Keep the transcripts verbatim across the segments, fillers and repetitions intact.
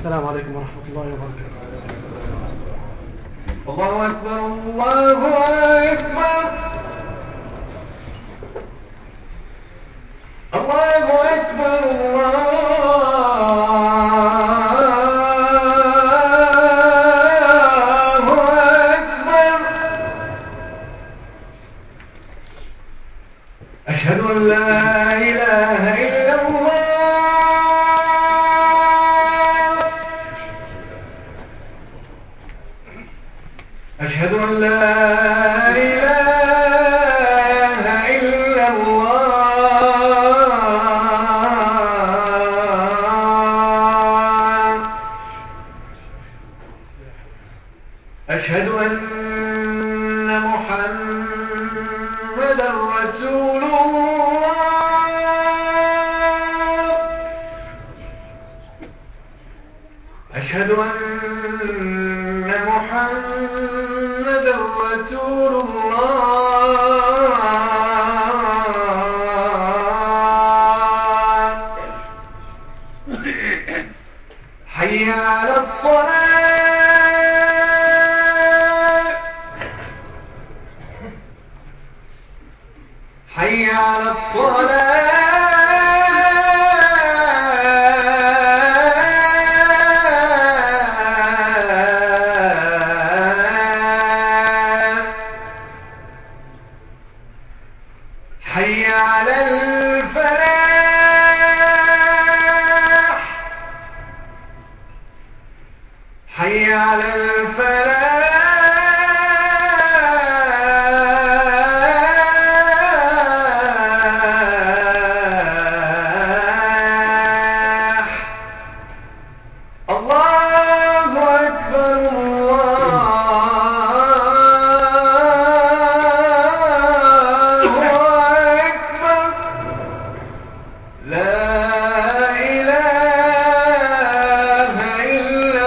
السلام عليكم ورحمة الله وبركاته. الله أكبر الله أكبر الله أكبر الله أكبر. أشهد أن لا إله إلا الله أشهد أن لا إله إلا الله أشهد أن محمدا رسول الله أشهد أن محمدا رسول الله. حي على الصلاة حي على الصلاة حي على الفلاح حي على الفلاح. الله أكبر الله أكبر. لا إله إلا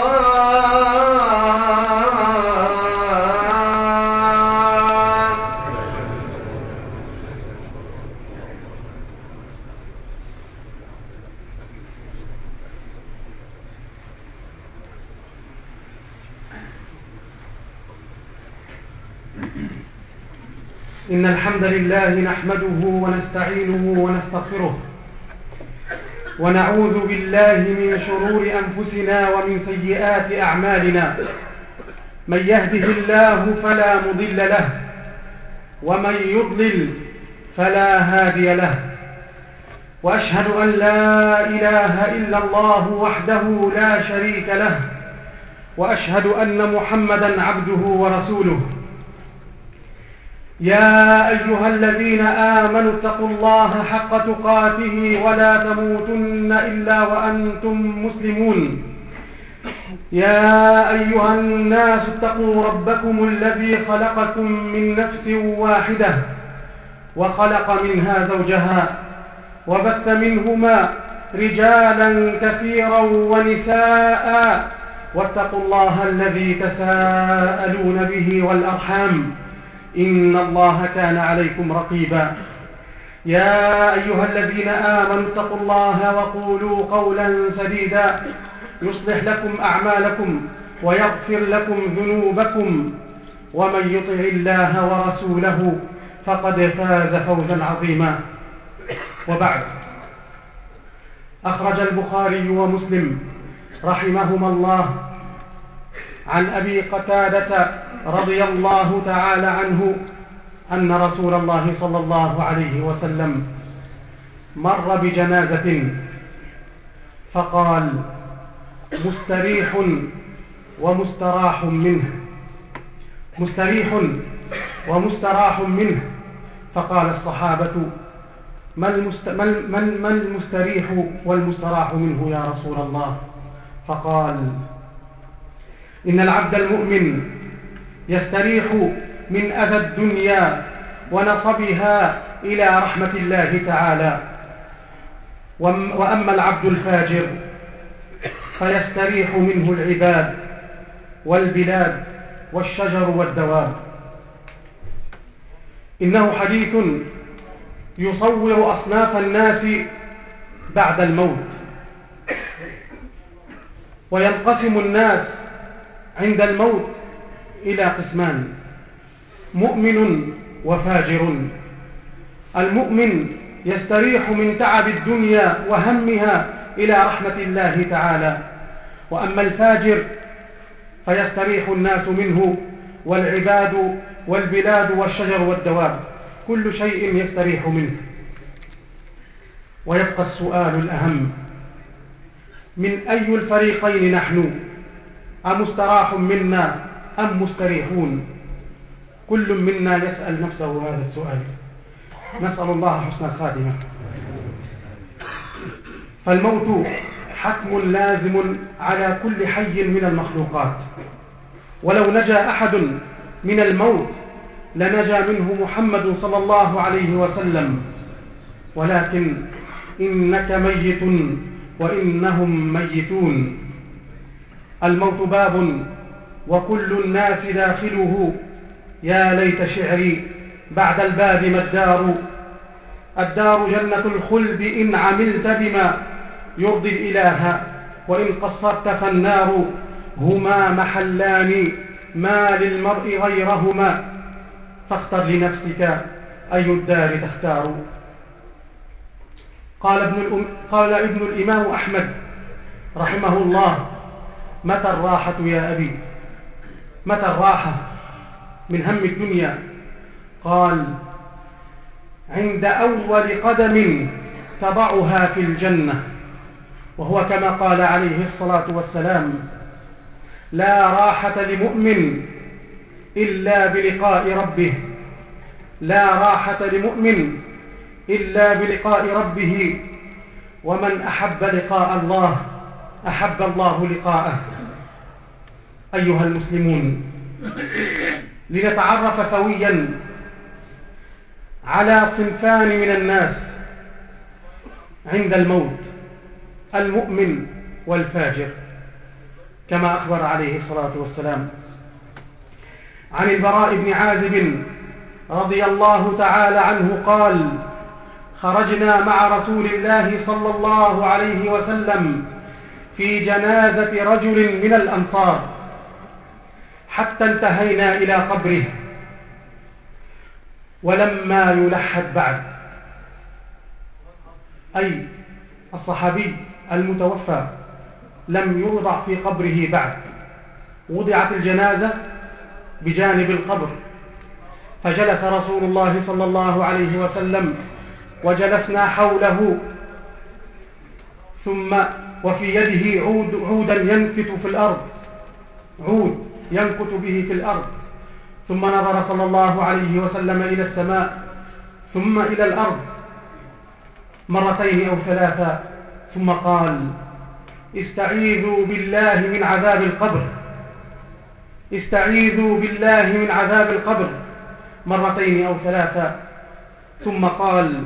الله. إن الحمد لله نحمده ونستعينه ونستغفره ونعوذ بالله من شرور أنفسنا ومن سيئات أعمالنا. من يهده الله فلا مضل له ومن يضلل فلا هادي له. وأشهد أن لا إله إلا الله وحده لا شريك له وأشهد أن محمدا عبده ورسوله. يا أيها الذين آمنوا اتقوا الله حق تقاته ولا تموتن إلا وأنتم مسلمون. يا أيها الناس اتقوا ربكم الذي خلقكم من نفس واحدة وخلق منها زوجها وبث منهما رجالا كثيرا ونساء واتقوا الله الذي تساءلون به والأرحام إن الله كان عليكم رقيبا. يا أيها الذين آمنوا اتقوا الله وقولوا قولا سديدا يصلح لكم أعمالكم ويغفر لكم ذنوبكم ومن يطع الله ورسوله فقد فاز فوزا عظيما. وبعد، أخرج البخاري ومسلم رحمهما الله عن أبي قتادة رضي الله تعالى عنه أن رسول الله صلى الله عليه وسلم مر بجنازة فقال: مستريح ومستراح منه مستريح ومستراح منه. فقال الصحابة: ما المستريح والمستراح منه يا رسول الله؟ فقال: إن العبد المؤمن يستريح من أذى الدنيا ونصبها إلى رحمة الله تعالى، وأما العبد الفاجر فيستريح منه العباد والبلاد والشجر والدواب. إنه حديث يصور أصناف الناس بعد الموت. وينقسم الناس عند الموت إلى قسمان: مؤمن وفاجر. المؤمن يستريح من تعب الدنيا وهمها إلى رحمة الله تعالى، وأما الفاجر فيستريح الناس منه، والعباد والبلاد والشجر والدواب، كل شيء يستريح منه. ويبقى السؤال الأهم: من أي الفريقين نحن؟ أمستراح منا أم مستريحون؟ كل منا يسأل نفسه هذا السؤال. نسأل الله حسن الخاتمة. فالموت حتم لازم على كل حي من المخلوقات، ولو نجا أحد من الموت لنجا منه محمد صلى الله عليه وسلم، ولكن إنك ميت وإنهم ميتون. الموت باب وكل الناس داخله، يا ليت شعري بعد الباب ما الدار. الدار جنة الخلد إن عملت بما يرضي الإله، وإن قصرت فالنار. هما محلان ما للمرء غيرهما، فاختر لنفسك أي الدار تختار. قال ابن, الأم... قال ابن الإمام أحمد رحمه الله: متى الراحة يا أبي؟ متى الراحة من هم الدنيا؟ قال: عند أول قدم تضعها في الجنة. وهو كما قال عليه الصلاة والسلام: لا راحة لمؤمن إلا بلقاء ربه، لا راحة لمؤمن إلا بلقاء ربه، ومن أحب لقاء الله أحب الله لقاءه. أيها المسلمون، لنتعرف سويا على صنفان من الناس عند الموت: المؤمن والفاجر، كما أخبر عليه الصلاة والسلام. عن البراء بن عازب رضي الله تعالى عنه قال: خرجنا مع رسول الله صلى الله عليه وسلم في جنازة رجل من الأنصار حتى انتهينا إلى قبره، ولما يلحد بعد، أي الصحابي المتوفى لم يوضع في قبره بعد، وضعت الجنازة بجانب القبر، فجلس رسول الله صلى الله عليه وسلم وجلسنا حوله، ثم وفي يده عود عودا ينكت في الأرض، عود ينكت به في الأرض، ثم نظر صلى الله عليه وسلم إلى السماء ثم إلى الأرض مرتين أو ثلاثة، ثم قال: استعيذوا بالله من عذاب القبر، استعيذوا بالله من عذاب القبر مرتين أو ثلاثة، ثم قال: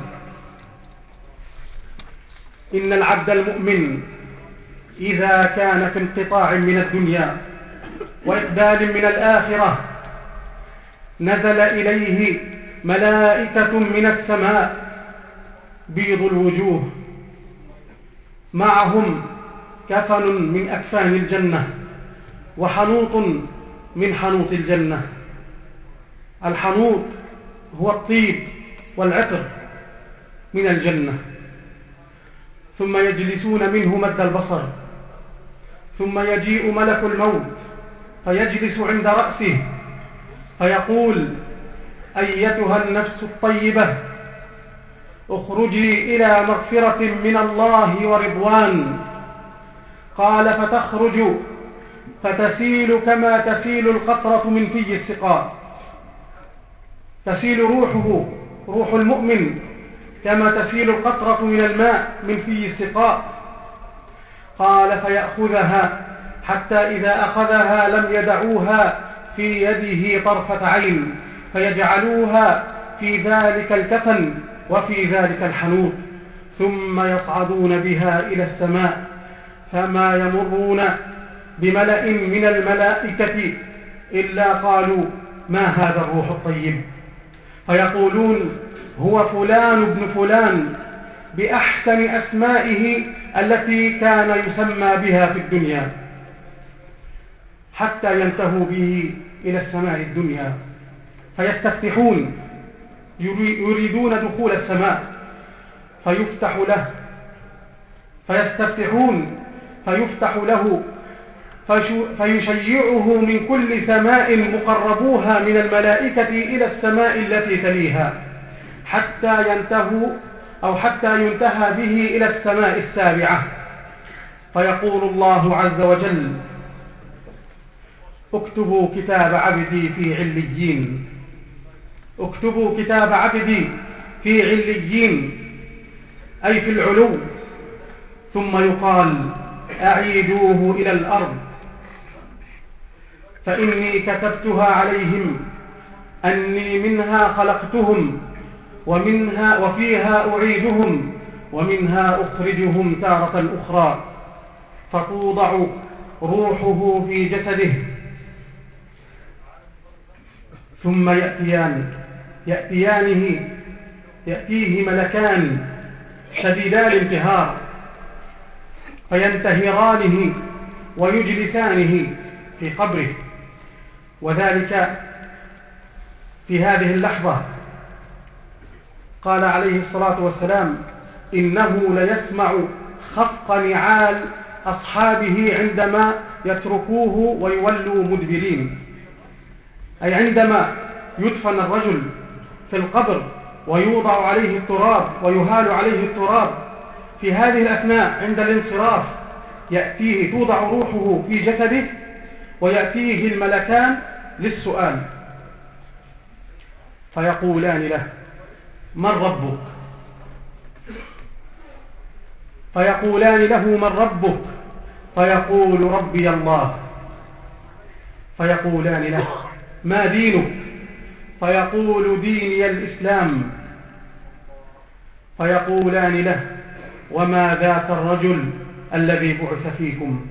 إن العبد المؤمن إذا كان في انقطاع من الدنيا وإقبال من الآخرة نزل إليه ملائكة من السماء بيض الوجوه، معهم كفن من أكفان الجنة وحنوط من حنوط الجنة. الحنوط هو الطيب والعطر من الجنة، ثم يجلسون منه مد البصر، ثم يجيء ملك الموت فيجلس عند رأسه فيقول: أيتها النفس الطيبة اخرجي إلى مغفرة من الله ورضوان. قال: فتخرج فتسيل كما تسيل القطرة من في السقاء، تسيل روحه، روح المؤمن، كما تسيل القطرة من الماء من في السقاء. قال: فيأخذها حتى إذا أخذها لم يدعوها في يده طرفة عين، فيجعلوها في ذلك الكفن وفي ذلك الحنوط، ثم يصعدون بها إلى السماء، فما يمرون بملأ من الملائكة إلا قالوا: ما هذا الروح الطيب؟ فيقولون: هو فلان ابن فلان، بأحسن أسمائه التي كان يسمى بها في الدنيا. حتى ينتهوا به إلى السماء الدنيا فيستفتحون يريدون دخول السماء فيفتح له فيستفتحون فيفتح له فيشيعه من كل سماء مقربوها من الملائكة إلى السماء التي تليها حتى ينتهوا أو حتى ينتهى به إلى السماء السابعة فيقول الله عز وجل اكتبوا كتاب عبدي في عليين اكتبوا كتاب عبدي في عليين أي في العلو ثم يقال أعيدوه إلى الأرض فإني كتبتها عليهم أني منها خلقتهم ومنها وفيها أعيدهم ومنها أخرجهم تارة أخرى فتوضع روحه في جسده ثم يأتيان يأتيانه يأتيه ملكان شديدا الانتهار فينتهرانه ويجلسانه في قبره وذلك في هذه اللحظة قال عليه الصلاة والسلام إنه ليسمع خفق نعال أصحابه عندما يتركوه ويولوا مدبرين أي عندما يدفن الرجل في القبر ويوضع عليه التراب ويهال عليه التراب في هذه الأثناء عند الانصراف يأتيه توضع روحه في جسده ويأتيه الملكان للسؤال فيقولان له من ربك فيقولان له من ربك فيقول ربي الله فيقولان له ما دينك فيقول ديني الإسلام فيقولان له وما ذاك الرجل الذي بعث فيكم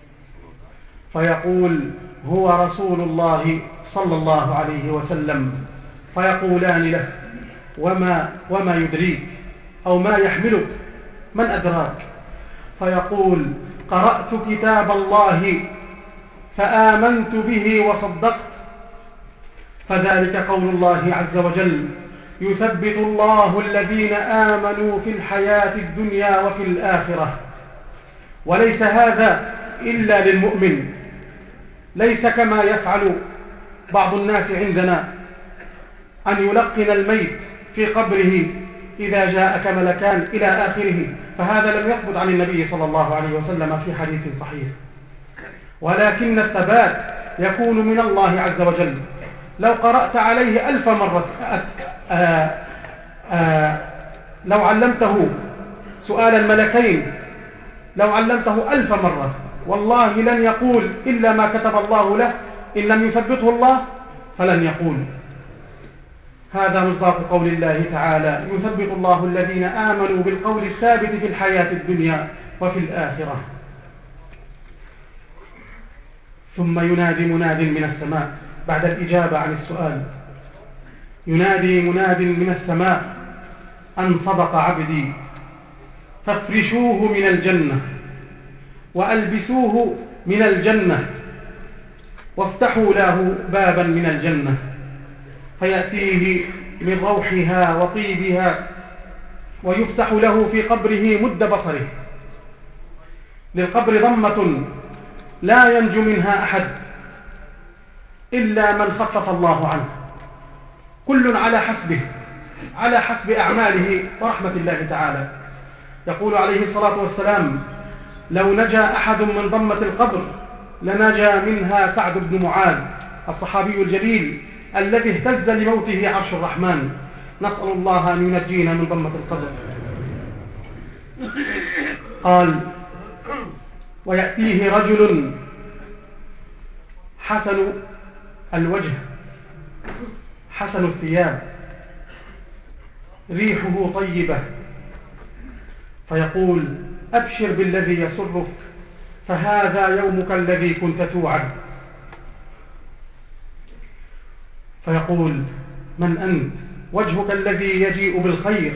فيقول هو رسول الله صلى الله عليه وسلم فيقولان له وما, وما يدريك أو ما يحملك من أدراك فيقول قرأت كتاب الله فآمنت به وصدقت فذلك قول الله عز وجل يثبت الله الذين آمنوا في الحياة الدنيا وفي الآخرة وليس هذا إلا للمؤمن ليس كما يفعل بعض الناس عندنا أن يلقن الميت في قبره إذا جاءك ملكان إلى آخره فهذا لم يثبت عن النبي صلى الله عليه وسلم في حديث صحيح ولكن الثبات يكون من الله عز وجل لو قرأت عليه ألف مرة آآ آآ لو علمته سؤال الملكين لو علمته ألف مرة والله لن يقول إلا ما كتب الله له إن لم يثبته الله فلن يقول هذا مصداق قول الله تعالى يثبت الله الذين آمنوا بالقول الثابت في الحياة الدنيا وفي الآخرة ثم ينادي مناد من السماء بعد الإجابة عن السؤال ينادي مناد من السماء أن صدق عبدي فافرشوه من الجنة وألبسوه من الجنة وافتحوا له بابا من الجنة فيأتيه من روحها وطيبها ويفتح له في قبره مد بصره للقبر ضمة لا ينجو منها أحد إلا من خفف الله عنه كل على حسبه على حسب أعماله ورحمة الله تعالى يقول عليه الصلاة والسلام لو نجا أحد من ضمة القبر لنجا منها سعد بن معاذ الصحابي الجليل الذي اهتز لموته عرش الرحمن نسأل الله أن ينجينا من ضمة القبر قال ويأتيه رجل حسن الوجه حسن الثياب ريحه طيبة فيقول أبشر بالذي يسرك فهذا يومك الذي كنت توعد فيقول من أنت وجهك الذي يجيء بالخير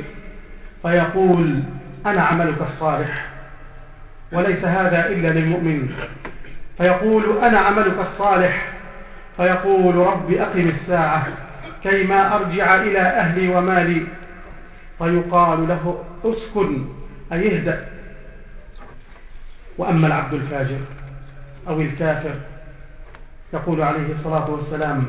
فيقول أنا عملك الصالح وليس هذا إلا للمؤمن فيقول أنا عملك الصالح، فيقول رب أقم الساعة كيما أرجع إلى أهلي ومالي، فيقال له اسكن أي اهدأ. وأما العبد الفاجر أو الكافر يقول عليه الصلاة والسلام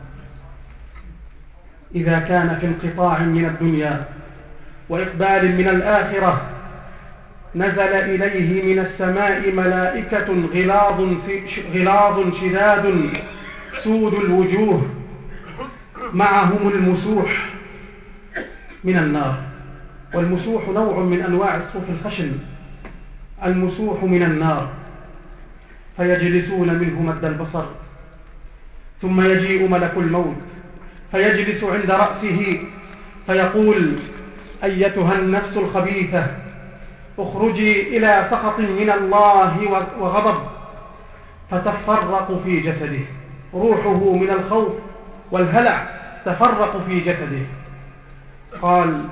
إذا كان في انقطاع من الدنيا وإقبال من الآخرة نزل إليه من السماء ملائكة غلاظ غلاظ شداد سود الوجوه معهم المسوح من النار. والمسوح نوع من أنواع الصوف الخشن، المسوح من النار، فيجلسون منه مد البصر، ثم يجيء ملك الموت فيجلس عند رأسه فيقول أيتها النفس الخبيثة اخرجي إلى سخط من الله وغضب، فتفرق في جسده، روحه من الخوف والهلع تفرق في جسده. قال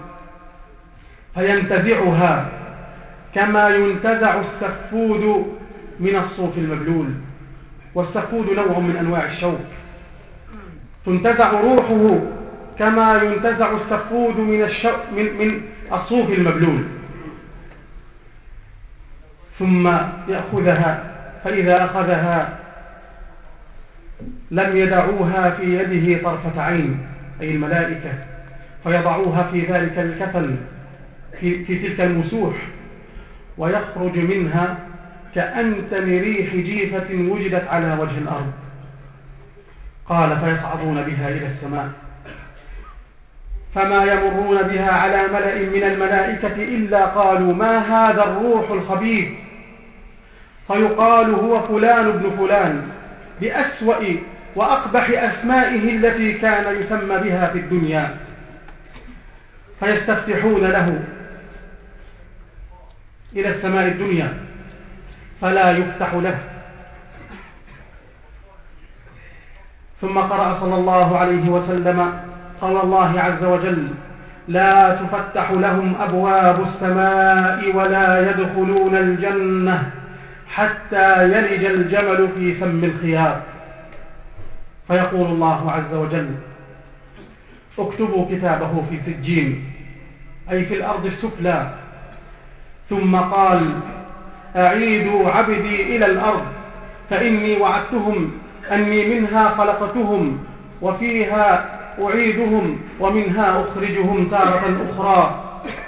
فينتزعها كما ينتزع السفود من الصوف المبلول، والسفود نوع من أنواع الشوك، تنتزع روحه كما ينتزع السفود من, الشو... من... من الصوف المبلول، ثم يأخذها، فإذا أخذها لم يدعوها في يده طرفة عين، أي الملائكة، فيضعوها في ذلك الكفن في, في تلك المسوح، ويخرج منها كأنتن ريح جيفة وجدت على وجه الأرض. قال فيصعدون بها إلى السماء، فما يمرون بها على ملأ من الملائكة إلا قالوا ما هذا الروح الخبيث، فيقال هو فلان ابن فلان بأسوأ وأقبح أسمائه التي كان يسمى بها في الدنيا، فيستفتحون له إلى السماء الدنيا فلا يفتح له. ثم قرأ صلى الله عليه وسلم قول الله عز وجل لا تفتح لهم أبواب السماء ولا يدخلون الجنة حتى يلج الجمل في سم الخياط. فيقول الله عز وجل اكتبوا كتابه في سجين، أي في الأرض السفلى. ثم قال أعيدوا عبدي إلى الأرض فإني وعدتهم أني منها خلقتهم وفيها أعيدهم ومنها أخرجهم تارة أخرى،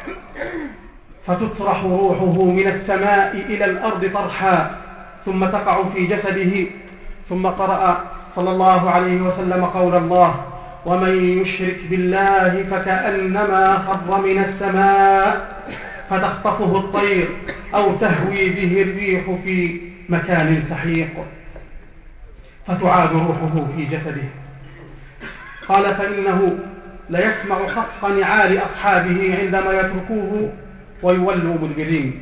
فتطرح روحه من السماء إلى الأرض طرحا ثم تقع في جسده. ثم قرأ صلى الله عليه وسلم قول الله ومن يشرك بالله فكأنما خر من السماء فتخطفه الطير أو تهوي به الريح في مكان سحيق، فتعاد روحه في جسده. قال فإنه ليسمع خفق نعال أصحابه عندما يتركوه ويولوا مدبرين.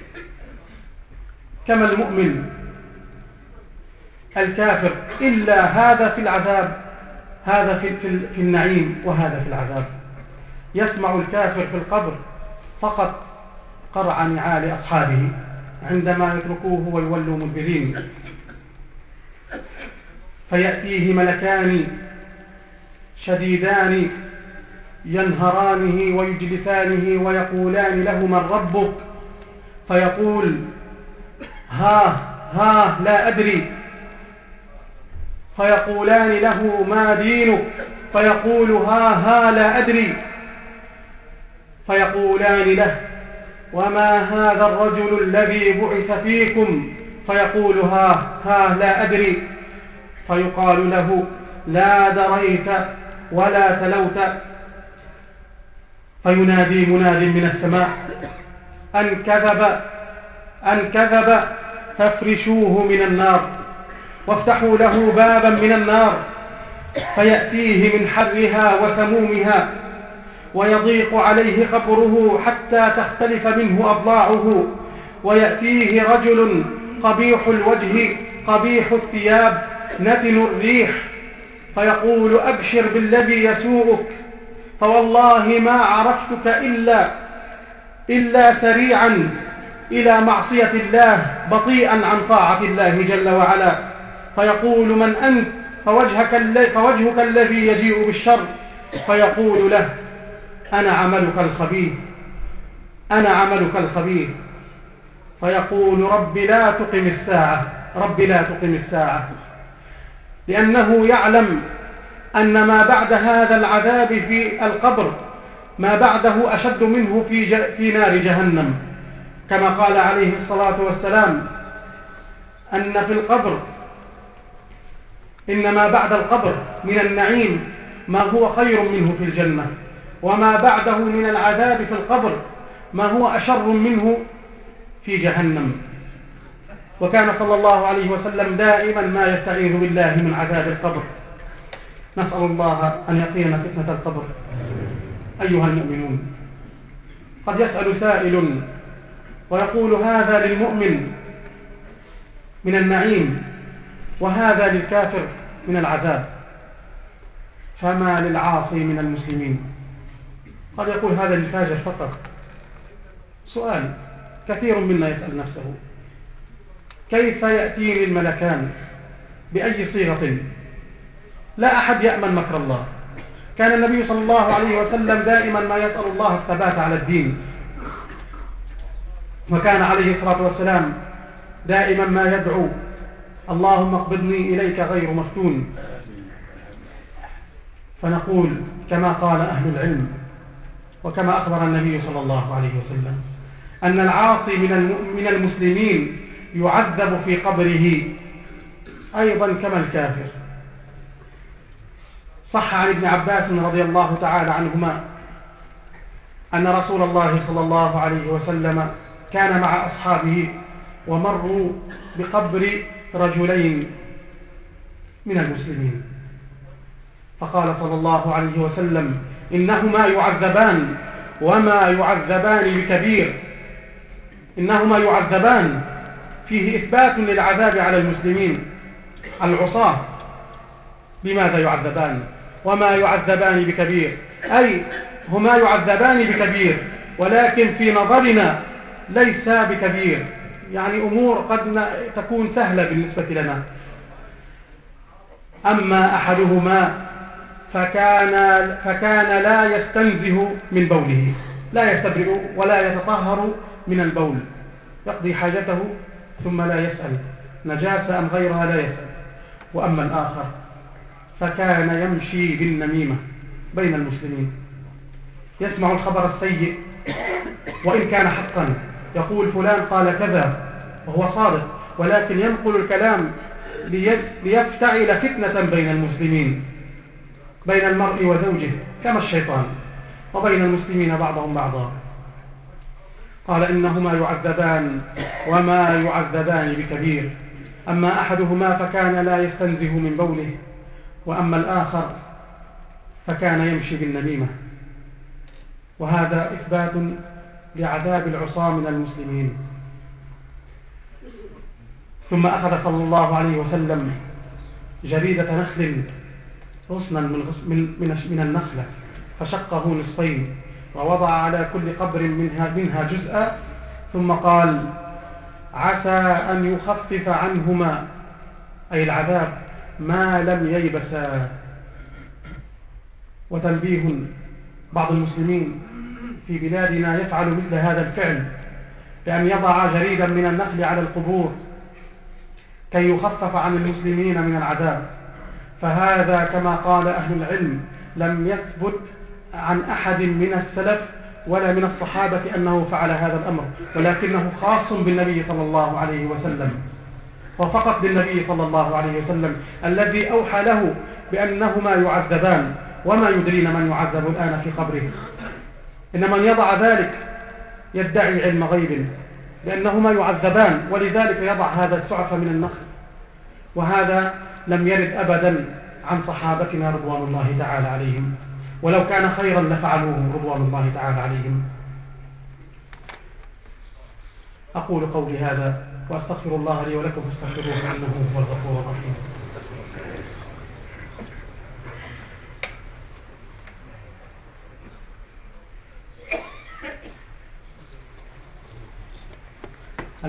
كما المؤمن الكافر، إلا هذا في العذاب، هذا في, في, في النعيم وهذا في العذاب. يسمع الكافر في القبر فقط قرع نعال أصحابه عندما يتركوه ويولوا مدبرين، فيأتيه ملكان شديدان ينهرانه ويجلسانه ويقولان له من ربك، فيقول ها ها لا أدري، فيقولان له ما دينك، فيقول ها ها لا أدري، فيقولان له وما هذا الرجل الذي بعث فيكم، فيقول ها ها لا أدري، فيقال له لا دريت ولا تلوت، فينادي مناد من السماء أن كذب أن كذب فافرشوه من النار وافتحوا له بابا من النار، فيأتيه من حرها وسمومها ويضيق عليه قبره حتى تختلف منه أضلاعه، ويأتيه رجل قبيح الوجه قبيح الثياب نتن الريح، فيقول أبشر بالذي يسوءك، فوالله ما عرفتك إلا, إلا سريعا إلى معصية الله بطيئا عن طاعة الله جل وعلا، فيقول: من أنت؟ فوجهك, فوجهك الذي يجيء بالشر، فيقول له: أنا عملك الخبيث، أنا عملك الخبيث. فيقول: رب لا تقم الساعة، رب لا تقم الساعة، لأنه يعلم أن ما بعد هذا العذاب في القبر ما بعده أشد منه في, في نار جهنم، كما قال عليه الصلاة والسلام أن في القبر إن ما بعد القبر من النعيم ما هو خير منه في الجنة، وما بعده من العذاب في القبر ما هو أشر منه في جهنم. وكان صلى الله عليه وسلم دائما ما يستعيذ بالله من عذاب القبر. نسأل الله أن يقينا فتنة القبر. أيها المؤمنون، قد يسأل سائل ويقول: هذا للمؤمن من النعيم وهذا للكافر من العذاب، فما للعاصي من المسلمين؟ قد يقول: هذا للفاجر فقط. سؤال كثير منا يسأل نفسه: كيف يأتيني الملكان؟ بأي صيغة؟ لا أحد يأمن مكر الله. كان النبي صلى الله عليه وسلم دائما ما يسأل الله الثبات على الدين، وكان عليه الصلاة والسلام دائما ما يدعو: اللهم اقبضني إليك غير مفتون. فنقول كما قال أهل العلم وكما أخبر النبي صلى الله عليه وسلم أن العاصي من المسلمين يعذب في قبره أيضا كما الكافر. صح عن ابن عباس رضي الله تعالى عنهما أن رسول الله صلى الله عليه وسلم كان مع أصحابه ومروا بقبر رجلين من المسلمين، فقال صلى الله عليه وسلم: إنهما يعذبان وما يعذبان بكبير. إنهما يعذبان فيه إثبات للعذاب على المسلمين العصاة. بماذا يعذبان؟ وما يعذبان بكبير، أي هما يعذبان بكبير، ولكن في نظرنا ليس بكبير، يعني أمور قد تكون سهلة بالنسبة لنا. أما أحدهما فكان, فكان لا يستنزه من بوله، لا يستبرئ ولا يتطهر من البول، يقضي حاجته ثم لا يسأل نجاسة أم غيرها، لا يسأل. وأما الآخر فكان يمشي بالنميمة بين المسلمين، يسمع الخبر السيء وإن كان حقا، يقول فلان قال كذا وهو صادق، ولكن ينقل الكلام ليفتعل فتنة بين المسلمين، بين المرء وزوجه، كما الشيطان، وبين المسلمين بعضهم بعضا. قال: إنهما يعذبان وما يعذبان بكبير. أما أحدهما فكان لا يستنزه من بوله، وأما الآخر فكان يمشي بالنميمة. وهذا إثبات لعذاب العصاة من المسلمين. ثم أخذ صلى الله عليه وسلم جريدة نخل، غصنا من, من, من النخلة، فشقه نصفين ووضع على كل قبر منها, منها جزءا، ثم قال: عسى أن يخفف عنهما، أي العذاب، ما لم ييبسا. وتنبيه: بعض المسلمين في بلادنا يفعل مثل هذا الفعل، بأن يضع جريدا من النخل على القبور كي يخفف عن المسلمين من العذاب. فهذا كما قال أهل العلم لم يثبت عن أحد من السلف ولا من الصحابة أنه فعل هذا الأمر، ولكنه خاص بالنبي صلى الله عليه وسلم، وفقط للنبي صلى الله عليه وسلم الذي أوحى له بأنهما يعذبان، وما يدرين من يعذب الآن في قبره. إن من يضع ذلك يدعي علم غيب، لأنهما يعذبان، ولذلك يضع هذا السعف من النخل. وهذا لم يرد أبدا عن صحابتنا رضوان الله تعالى عليهم، ولو كان خيرا لفعلوه رضوان الله تعالى عليهم. أقول قولي هذا وأستغفر الله لي ولكم فاستغفروه إنه هو الغفور الرحيم.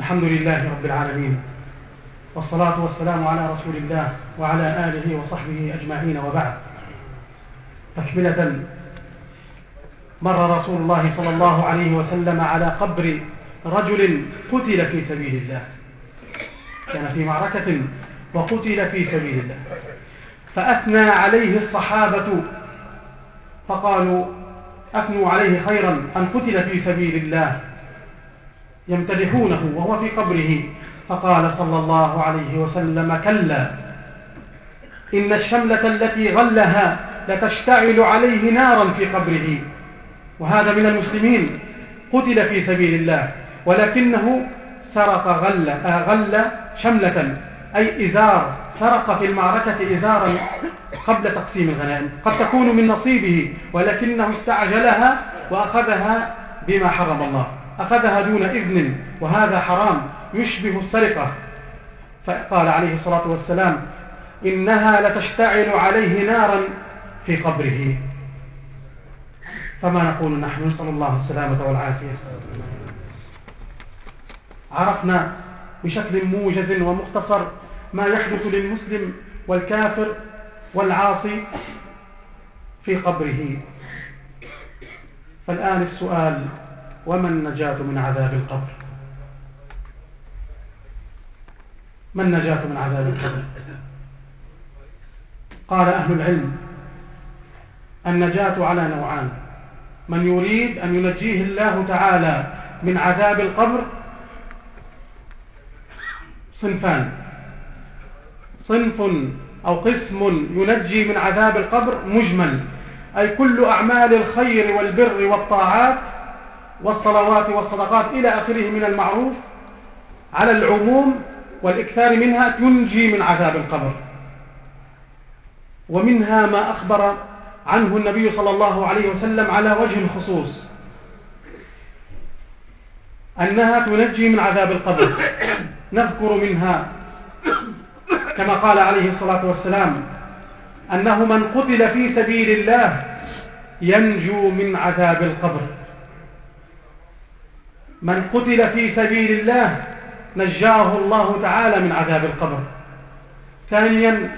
الحمد لله رب العالمين، والصلاة والسلام على رسول الله وعلى آله وصحبه أجمعين، وبعد. تكملة، مر رسول الله صلى الله عليه وسلم على قبر رجل قتل في سبيل الله، كان في معركة وقتل في سبيل الله، فأثنى عليه الصحابة فقالوا: أثنوا عليه خيرا أن قتل في سبيل الله، يمتدحونه وهو في قبره. فقال صلى الله عليه وسلم: كلا، إن الشملة التي غلها لتشتعل عليه نارا في قبره. وهذا من المسلمين قتل في سبيل الله، ولكنه سرق غل, غل شملة، أي إزار، سرق في المعركة إزارا قبل تقسيم الغنائم، قد تكون من نصيبه، ولكنه استعجلها وأخذها بما حرم الله، أخذها دون إذن، وهذا حرام يشبه السرقة. فقال عليه الصلاة والسلام: إنها لتشتعل عليه نارا في قبره. فما نقول نحن؟ نسأل الله السلامة والعافية. عرفنا بشكل موجز ومختصر ما يحدث للمسلم والكافر والعاصي في قبره. فالآن السؤال: وما النجاة من عذاب القبر؟ ما النجاة من عذاب القبر؟ قال أهل العلم: النجاة على نوعان. من يريد أن ينجيه الله تعالى من عذاب القبر صنفان: صنف أو قسم ينجي من عذاب القبر مجمل، أي كل أعمال الخير والبر والطاعات والصلوات والصدقات إلى آخره من المعروف على العموم والإكثار منها تنجي من عذاب القبر. ومنها ما أخبر عنه النبي صلى الله عليه وسلم على وجه الخصوص أنها تنجي من عذاب القبر. نذكر منها كما قال عليه الصلاة والسلام أنه من قتل في سبيل الله ينجو من عذاب القبر. من قتل في سبيل الله نجاه الله تعالى من عذاب القبر. ثانيا: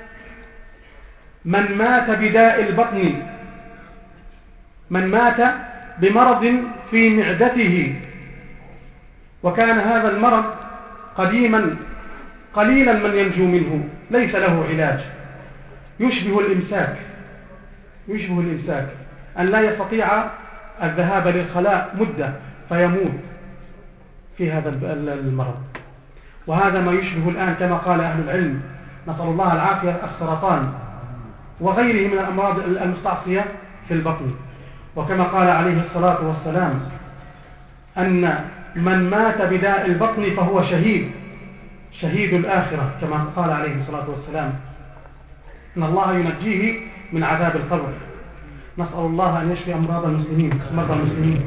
من مات بداء البطن، من مات بمرض في معدته وكان هذا المرض قديما قليلا من ينجو منه، ليس له علاج، يشبه الإمساك يشبه الإمساك أن لا يستطيع الذهاب للخلاء مدة فيموت في هذا المرض. وهذا ما يشبه الآن كما قال أهل العلم، نسأل الله العافية، السرطان وغيره من الأمراض المستعصية في البطن. وكما قال عليه الصلاة والسلام أن من مات بداء البطن فهو شهيد شهيد الآخرة، كما قال عليه الصلاة والسلام إن الله ينجيه من عذاب القبر. نسأل الله أن يشفي أمراض المسلمين مرضى المسلمين.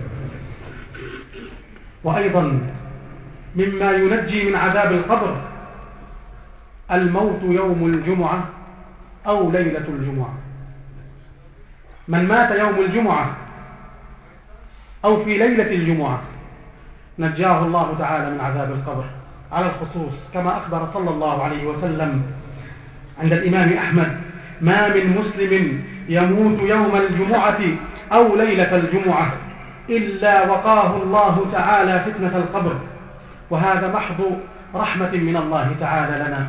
وأيضا مما ينجي من عذاب القبر الموت يوم الجمعة أو ليلة الجمعة. من مات يوم الجمعة أو في ليلة الجمعة نجاه الله تعالى من عذاب القبر على الخصوص، كما أخبر صلى الله عليه وسلم عند الإمام أحمد: ما من مسلم يموت يوم الجمعة أو ليلة الجمعة إلا وقاه الله تعالى فتنة القبر. وهذا محض رحمة من الله تعالى لنا.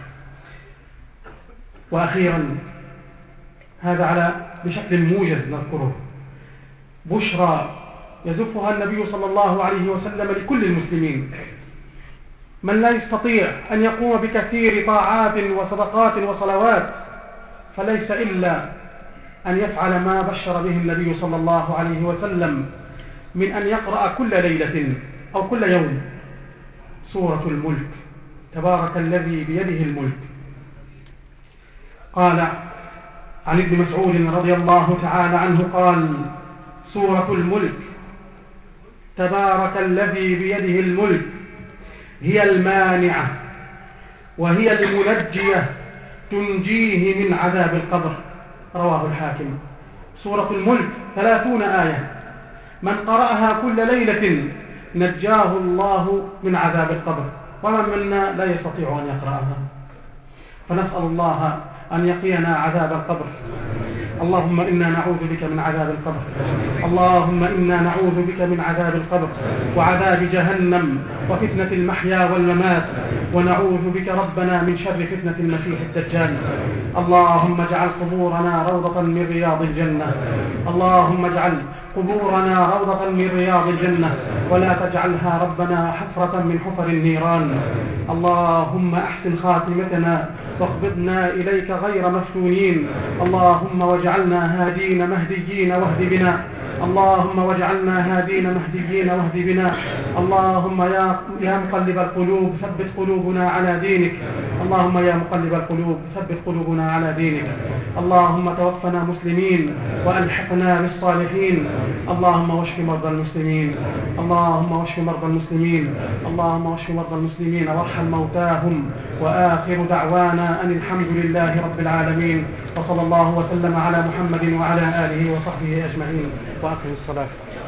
وأخيرا، هذا على بشكل موجز نذكره، بشرى يزفها النبي صلى الله عليه وسلم لكل المسلمين. من لا يستطيع أن يقوم بكثير طاعات وصدقات وصلوات فليس إلا أن يفعل ما بشر به النبي صلى الله عليه وسلم من أن يقرأ كل ليلة أو كل يوم سورة الملك، تبارك الذي بيده الملك. قال عن ابن مسعود رضي الله تعالى عنه قال: سورة الملك تبارك الذي بيده الملك هي المانعة وهي المنجية تنجيه من عذاب القبر. رواه الحاكم. سورة الملك ثلاثون آية، من قرأها كل ليلة نجاه الله من عذاب القبر، ومن منا لا يستطيع أن يقرأها. فنسأل الله أن يقينا عذاب القبر. اللهم إنا نعوذ بك من عذاب القبر، اللهم إنا نعوذ بك من عذاب القبر وعذاب جهنم وفتنة المحيا والممات، ونعوذ بك ربنا من شر فتنة المسيح الدجال. اللهم اجعل قبورنا روضة من رياض الجنة، اللهم اجعل قبورنا روضة من رياض الجنة، ولا تجعلها ربنا حفرة من حفر النيران. اللهم أحسن خاتمتنا واقبضنا إليك غير مفتونين. اللهم واجعلنا هادين مهديين واهد بنا، اللهم واجعلنا هادين مهديين واهد بنا. اللهم يا يا مقلب القلوب ثبت قلوبنا على دينك، اللهم يا مقلب القلوب ثبت قلوبنا على دينك. اللهم توفنا مسلمين وألحقنا بالصالحين. اللهم واشف مرضى المسلمين، اللهم واشف مرضى المسلمين، اللهم واشف مرضى المسلمين وارحم موتاهم. وآخر دعوانا أن الحمد لله رب العالمين، وصلى الله وسلم على محمد وعلى آله وصحبه أجمعين. وأقم الصلاة.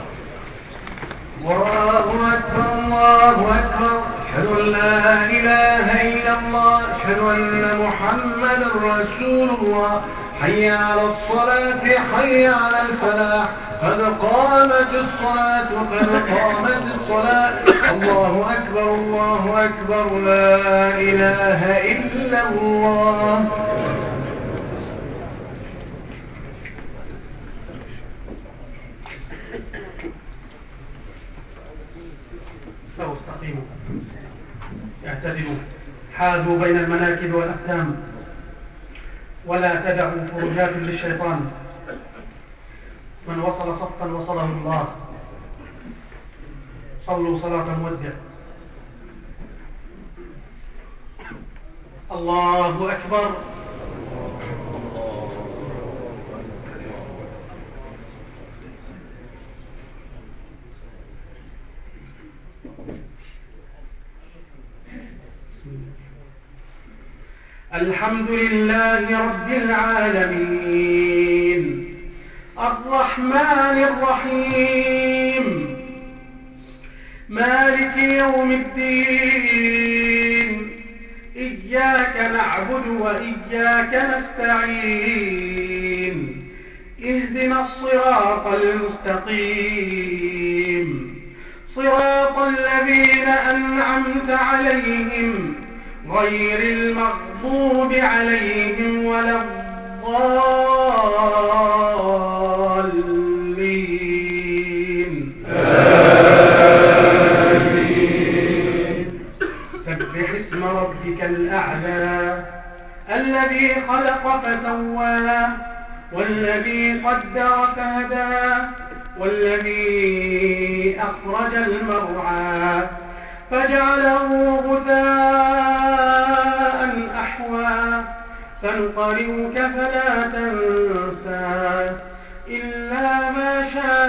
الله أكبر الله أكبر، أشهد أن لا إله إلا الله، أشهد أن محمدا رسول الله. حي على الصلاة حي على الفلاح، قد قامت الصلاة قد قامت الصلاة. الله أكبر الله أكبر، لا إله إلا الله. استقيموا اعتدلوا، حاذوا بين المناكب والأقدام، ولا تدعوا فرجات للشيطان. من وصل صفا وصله الله. صلوا صلاة مودع. الله أكبر. الحمد لله رب العالمين، الرحمن الرحيم، مالك يوم الدين. إياك نعبد وإياك نستعين، اهدنا الصراط المستقيم، صراط الذين أنعمت عليهم غير المغضوب عليهم ولا الضالين. آمين. سبح اسم ربك الأعلى الذي خلق فسوى، والذي قدر فهدى، والذي أخرج المرعى فجعله غثاء أحوى. سنقرئك فلا تنسى إلا ما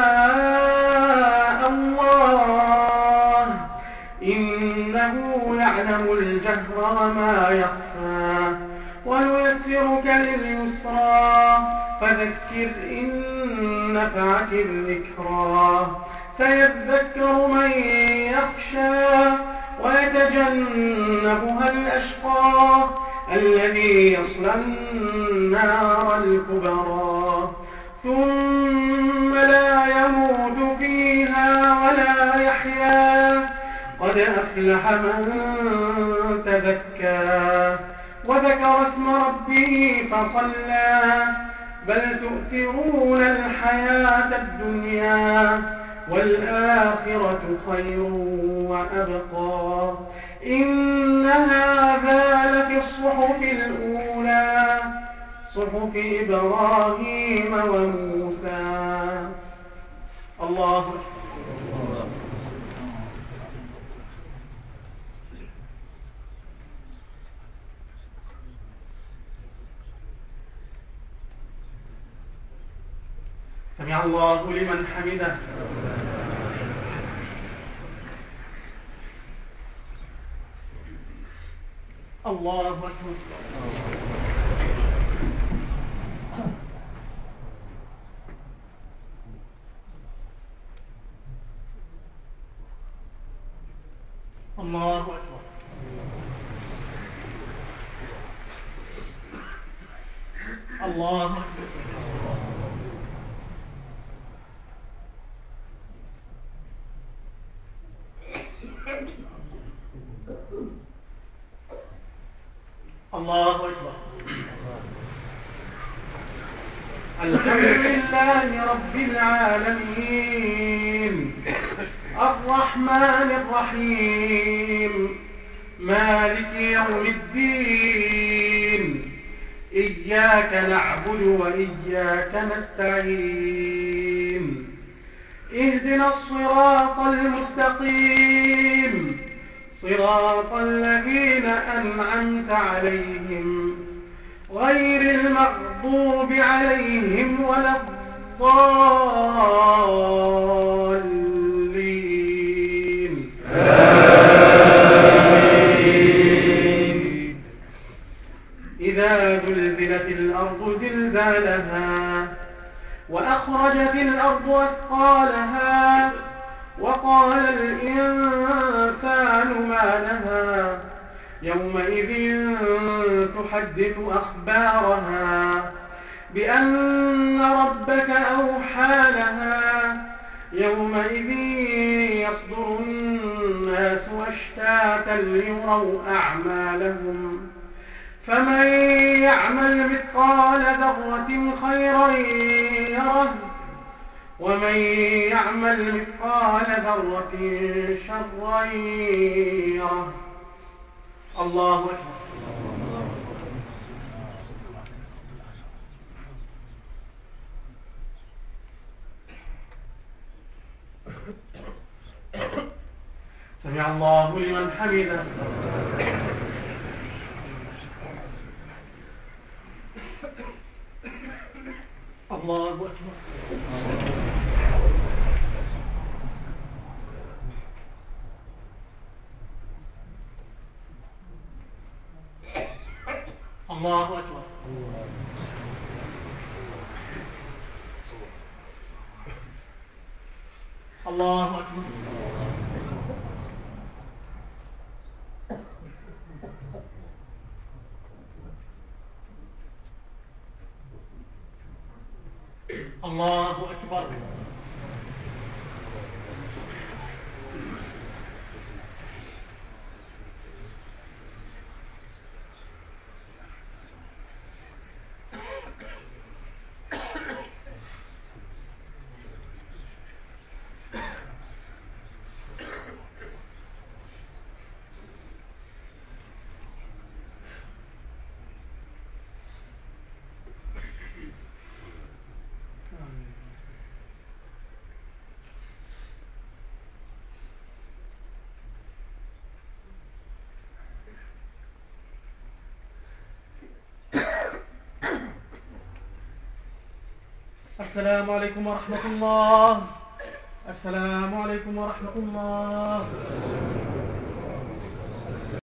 شاء الله، إنه يعلم الجهر وما يخفى. ونيسرك لليسرى، فذكر إن نفعت الذكرى. سيذكر من يخشى ويتجنبها الأشقى الذي يصلى النار الكبرى، ثم لا يموت فيها ولا يحيا. قد أفلح من تزكى وذكر اسم ربه فصلى. بل تؤثرون الحياة الدنيا والآخرة خير وأبقى. إن هذا لفي الصحف الأولى، صحف إبراهيم وموسى. الله أكبر. سمع الله لمن حمده. الله أكبر. الله أكبر. الله أكبر. الحمد لله رب العالمين الرحمن الرحيم مالك يوم الدين إياك نعبد وإياك نستعين اهدنا الصراط المستقيم صراط الذين أنعمت عليهم غير المغضوب عليهم ولا الضالين آمين. إذا زلزلت الأرض زلزالها وأخرجت الأرض أثقالها وقال الإنسان ما لها يومئذ تحدث أخبارها بأن ربك أوحى لها يومئذ يصدر الناس أشتاتا ليروا أعمالهم فمن يعمل مثقال ذرة خيرا يره ومن يعمل مثقال ذرة شرا يره. الله أكبر. سمع الله لمن حمده. الله أكبر. الله أكبر. الله أكبر. الله أكبر. السلام عليكم ورحمة الله. السلام عليكم ورحمة الله.